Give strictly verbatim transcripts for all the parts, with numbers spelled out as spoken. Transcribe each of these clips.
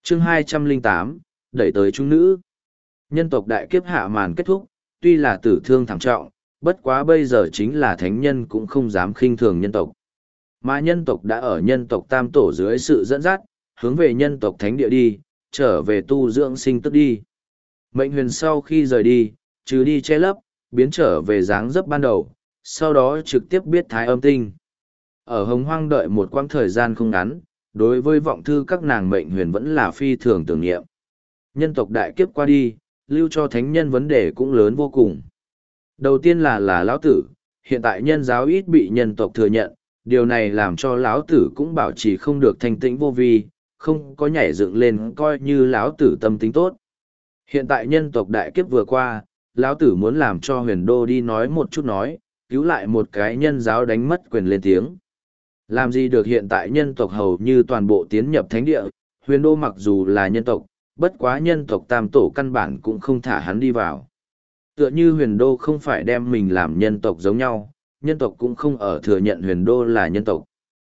chương hai trăm lẻ tám, đẩy tới chúng nữ. Nhân tộc đại kiếp hạ màn kết thúc, tuy là tử thương thảm trọng, bất quá bây giờ chính là thánh nhân cũng không dám khinh thường nhân tộc. Mà nhân tộc đã ở nhân tộc tam tổ dưới sự dẫn dắt, hướng về nhân tộc thánh địa đi, trở về tu dưỡng sinh tức đi. Mệnh huyền sau khi rời đi, trừ đi che lấp, biến trở về dáng dấp ban đầu, sau đó trực tiếp biết thái âm tinh. Ở hồng hoang đợi một quãng thời gian không ngắn, đối với vọng thư các nàng mệnh huyền vẫn là phi thường tưởng niệm. Nhân tộc đại kiếp qua đi, lưu cho thánh nhân vấn đề cũng lớn vô cùng. Đầu tiên là là lão tử, hiện tại nhân giáo ít bị nhân tộc thừa nhận, điều này làm cho lão tử cũng bảo trì không được thanh tĩnh vô vi, không có nhảy dựng lên coi như lão tử tâm tính tốt. Hiện tại nhân tộc đại kiếp vừa qua, lão tử muốn làm cho huyền đô đi nói một chút nói, cứu lại một cái nhân giáo đánh mất quyền lên tiếng. Làm gì được, hiện tại nhân tộc hầu như toàn bộ tiến nhập thánh địa, huyền đô mặc dù là nhân tộc, bất quá nhân tộc tam tổ căn bản cũng không thả hắn đi vào. Tựa như huyền đô không phải đem mình làm nhân tộc giống nhau, nhân tộc cũng không ở thừa nhận huyền đô là nhân tộc.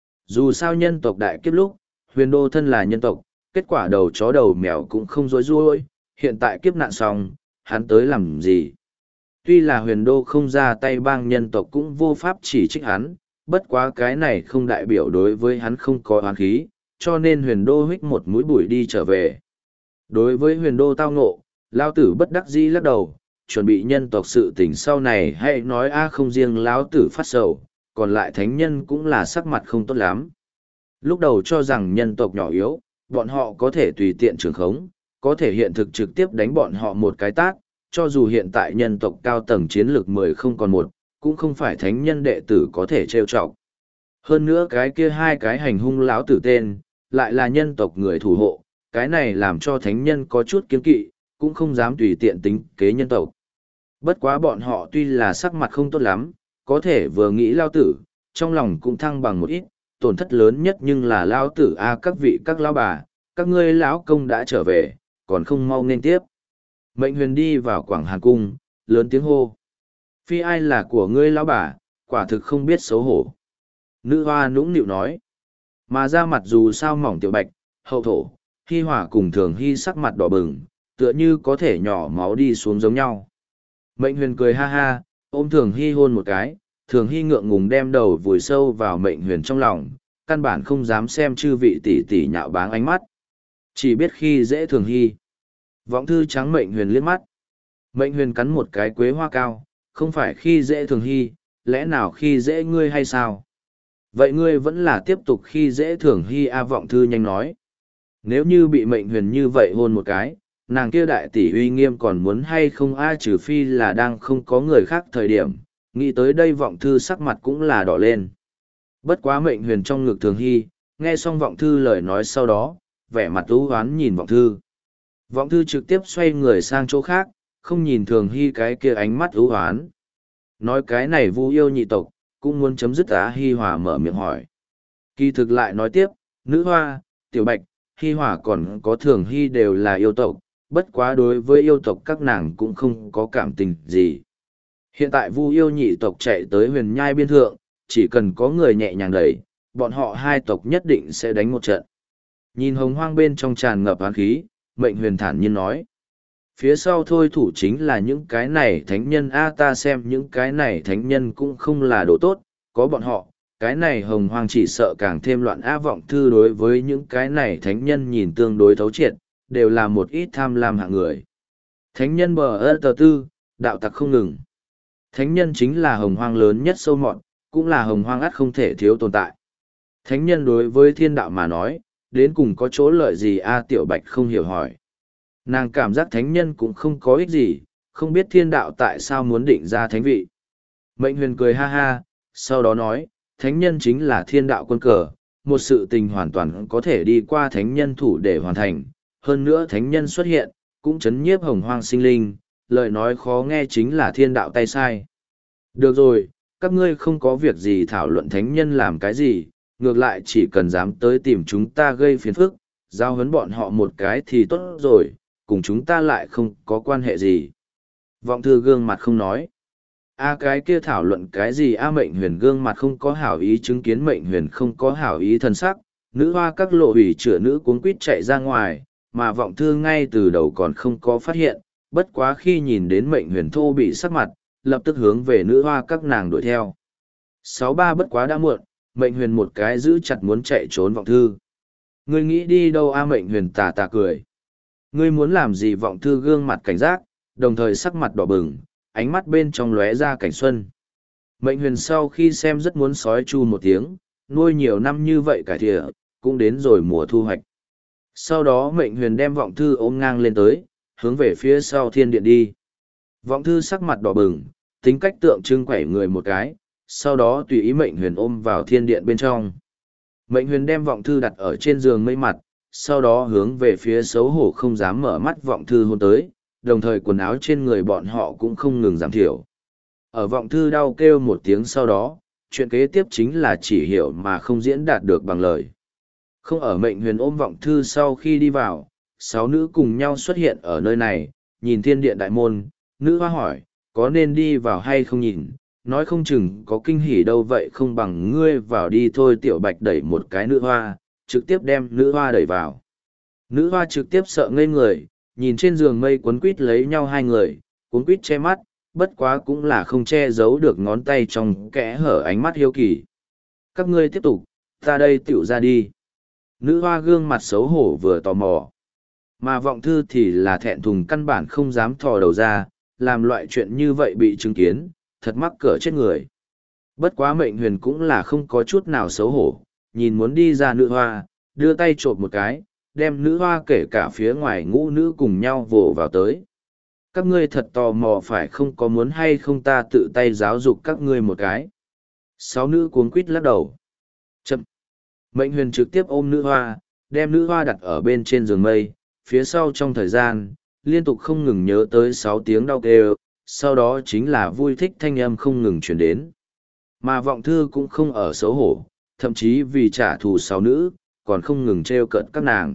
Dù sao nhân tộc đại kiếp lúc, huyền đô thân là nhân tộc, kết quả đầu chó đầu mèo cũng không dối ruôi, hiện tại kiếp nạn xong, hắn tới làm gì? Tuy là huyền đô không ra tay bang nhân tộc cũng vô pháp chỉ trích hắn, bất quá cái này không đại biểu đối với hắn không có oán khí, cho nên huyền đô hít một mũi bụi đi trở về. Đối với huyền đô tao ngộ, lao tử bất đắc dĩ lắc đầu, chuẩn bị nhân tộc sự tình sau này hay nói a không riêng lão tử phát sầu, còn lại thánh nhân cũng là sắc mặt không tốt lắm. Lúc đầu cho rằng nhân tộc nhỏ yếu, bọn họ có thể tùy tiện trường khống, có thể hiện thực trực tiếp đánh bọn họ một cái tát, cho dù hiện tại nhân tộc cao tầng chiến lược mười không còn một, cũng không phải thánh nhân đệ tử có thể trêu chọc. Hơn nữa cái kia hai cái hành hung lão tử tên, lại là nhân tộc người thủ hộ, cái này làm cho thánh nhân có chút kiêng kỵ, cũng không dám tùy tiện tính kế nhân tộc. Bất quá bọn họ tuy là sắc mặt không tốt lắm, có thể vừa nghĩ lao tử, trong lòng cũng thăng bằng một ít, tổn thất lớn nhất nhưng là lao tử a các vị các lão bà, các ngươi lão công đã trở về, còn không mau nên tiếp. Mệnh huyền đi vào Quảng Hàn Cung, lớn tiếng hô. Phi ai là của ngươi lão bà, quả thực không biết xấu hổ. Nữ hoa nũng nịu nói. Mà ra mặt dù sao mỏng tiểu bạch, hậu thổ, hy hỏa cùng thường hy sắc mặt đỏ bừng, tựa như có thể nhỏ máu đi xuống giống nhau. Mệnh huyền cười ha ha, ôm thường hy hôn một cái, thường hy ngượng ngùng đem đầu vùi sâu vào mệnh huyền trong lòng, căn bản không dám xem chư vị tỷ tỷ nhạo báng ánh mắt. Chỉ biết khi dễ thường hy. Vọng thư trắng mệnh huyền liếc mắt. Mệnh huyền cắn một cái quế hoa cao, không phải khi dễ thường hy, lẽ nào khi dễ ngươi hay sao? Vậy ngươi vẫn là tiếp tục khi dễ thường hy a vọng thư nhanh nói. Nếu như bị mệnh huyền như vậy hôn một cái, nàng kia đại tỷ uy nghiêm còn muốn hay không a trừ phi là đang không có người khác thời điểm, nghĩ tới đây vọng thư sắc mặt cũng là đỏ lên. Bất quá mệnh huyền trong ngực thường hy, nghe xong vọng thư lời nói sau đó, vẻ mặt ưu hoán nhìn vọng thư. Vọng thư trực tiếp xoay người sang chỗ khác, không nhìn thường hy cái kia ánh mắt ưu hoán. Nói cái này vu yêu nhị tộc, cũng muốn chấm dứt á hi hòa mở miệng hỏi. Kỳ thực lại nói tiếp, nữ hoa, tiểu bạch, hi hòa còn có thường hy đều là yêu tộc, bất quá đối với yêu tộc các nàng cũng không có cảm tình gì. Hiện tại vu yêu nhị tộc chạy tới huyền nhai biên thượng, chỉ cần có người nhẹ nhàng đẩy, bọn họ hai tộc nhất định sẽ đánh một trận. Nhìn hồng hoang bên trong tràn ngập hán khí, mệnh huyền thản nhiên nói. Phía sau thôi thủ chính là những cái này thánh nhân a ta xem những cái này thánh nhân cũng không là đồ tốt, có bọn họ, cái này hồng hoang chỉ sợ càng thêm loạn a vọng thư đối với những cái này thánh nhân nhìn tương đối thấu triệt, đều là một ít tham lam hạng người. Thánh nhân bờ ơ tờ tư, đạo tặc không ngừng. Thánh nhân chính là hồng hoang lớn nhất sâu mọn, cũng là hồng hoang ắt không thể thiếu tồn tại. Thánh nhân đối với thiên đạo mà nói, đến cùng có chỗ lợi gì a tiểu bạch không hiểu hỏi. Nàng cảm giác thánh nhân cũng không có ích gì, không biết thiên đạo tại sao muốn định ra thánh vị. Mệnh huyền cười ha ha, sau đó nói, thánh nhân chính là thiên đạo quân cờ, một sự tình hoàn toàn có thể đi qua thánh nhân thủ để hoàn thành. Hơn nữa thánh nhân xuất hiện, cũng chấn nhiếp hồng hoang sinh linh, lời nói khó nghe chính là thiên đạo tay sai. Được rồi, các ngươi không có việc gì thảo luận thánh nhân làm cái gì, ngược lại chỉ cần dám tới tìm chúng ta gây phiền phức, giao huấn bọn họ một cái thì tốt rồi, cùng chúng ta lại không có quan hệ gì. Vọng thư gương mặt không nói. A cái kia thảo luận cái gì a mệnh huyền gương mặt không có hảo ý chứng kiến mệnh huyền không có hảo ý thân sắc, nữ hoa các lộ hủy chữa nữ cuống quýt chạy ra ngoài, mà vọng thư ngay từ đầu còn không có phát hiện, bất quá khi nhìn đến mệnh huyền thô bị sắc mặt, lập tức hướng về nữ hoa các nàng đuổi theo. Sáu ba bất quá đã muộn, mệnh huyền một cái giữ chặt muốn chạy trốn vọng thư. Ngươi nghĩ đi đâu a? Mệnh huyền tà tà cười. Ngươi muốn làm gì? Vọng thư gương mặt cảnh giác, đồng thời sắc mặt đỏ bừng, ánh mắt bên trong lóe ra cảnh xuân. Mệnh huyền sau khi xem rất muốn sói chu một tiếng, nuôi nhiều năm như vậy cải thìa, cũng đến rồi mùa thu hoạch. Sau đó mệnh huyền đem vọng thư ôm ngang lên tới, hướng về phía sau thiên điện đi. Vọng thư sắc mặt đỏ bừng, tính cách tượng trưng quẩy người một cái, sau đó tùy ý mệnh huyền ôm vào thiên điện bên trong. Mệnh huyền đem vọng thư đặt ở trên giường mây mặt, sau đó hướng về phía xấu hổ không dám mở mắt vọng thư hôn tới, đồng thời quần áo trên người bọn họ cũng không ngừng giảm thiểu. Ở vọng thư đau kêu một tiếng sau đó, chuyện kế tiếp chính là chỉ hiểu mà không diễn đạt được bằng lời. Không ở mệnh huyền ôm vọng thư sau khi đi vào, sáu nữ cùng nhau xuất hiện ở nơi này, nhìn thiên điện đại môn, nữ hoa hỏi, có nên đi vào hay không nhìn, nói không chừng có kinh hỉ đâu vậy không bằng ngươi vào đi thôi. Tiểu Bạch đẩy một cái nữ hoa, trực tiếp đem nữ hoa đẩy vào. Nữ hoa trực tiếp sợ ngây người, nhìn trên giường mây cuốn quít lấy nhau hai người, cuốn quít che mắt, bất quá cũng là không che giấu được ngón tay trong kẽ hở ánh mắt hiếu kỳ. Các ngươi tiếp tục, ta đây tựu ra đi. Nữ hoa gương mặt xấu hổ vừa tò mò. Mà vọng thư thì là thẹn thùng căn bản không dám thò đầu ra, làm loại chuyện như vậy bị chứng kiến, thật mắc cỡ chết người. Bất quá mệnh huyền cũng là không có chút nào xấu hổ, nhìn muốn đi ra nữ hoa, đưa tay trộm một cái, đem nữ hoa kể cả phía ngoài ngũ nữ cùng nhau vồ vào tới. Các ngươi thật tò mò phải không, có muốn hay không ta tự tay giáo dục các ngươi một cái. Sáu nữ cuống quít lắc đầu. Chậm. Mệnh huyền trực tiếp ôm nữ hoa, đem nữ hoa đặt ở bên trên giường mây, phía sau trong thời gian, liên tục không ngừng nhớ tới sáu tiếng đau kêu, sau đó chính là vui thích thanh âm không ngừng chuyển đến. Mà vọng thư cũng không ở xấu hổ, thậm chí vì trả thù sáu nữ, còn không ngừng trêu cợt các nàng.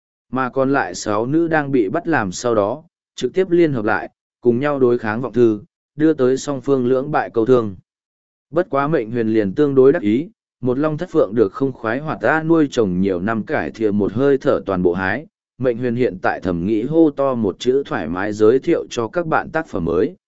Mà còn lại sáu nữ đang bị bắt làm sau đó, trực tiếp liên hợp lại, cùng nhau đối kháng vọng thư, đưa tới song phương lưỡng bại câu thương. Bất quá mệnh huyền liền tương đối đắc ý, một long thất phượng được không khoái hoạt ta nuôi trồng nhiều năm cải thìa một hơi thở toàn bộ hái. Mệnh huyền hiện tại thầm nghĩ hô to một chữ thoải mái giới thiệu cho các bạn tác phẩm mới.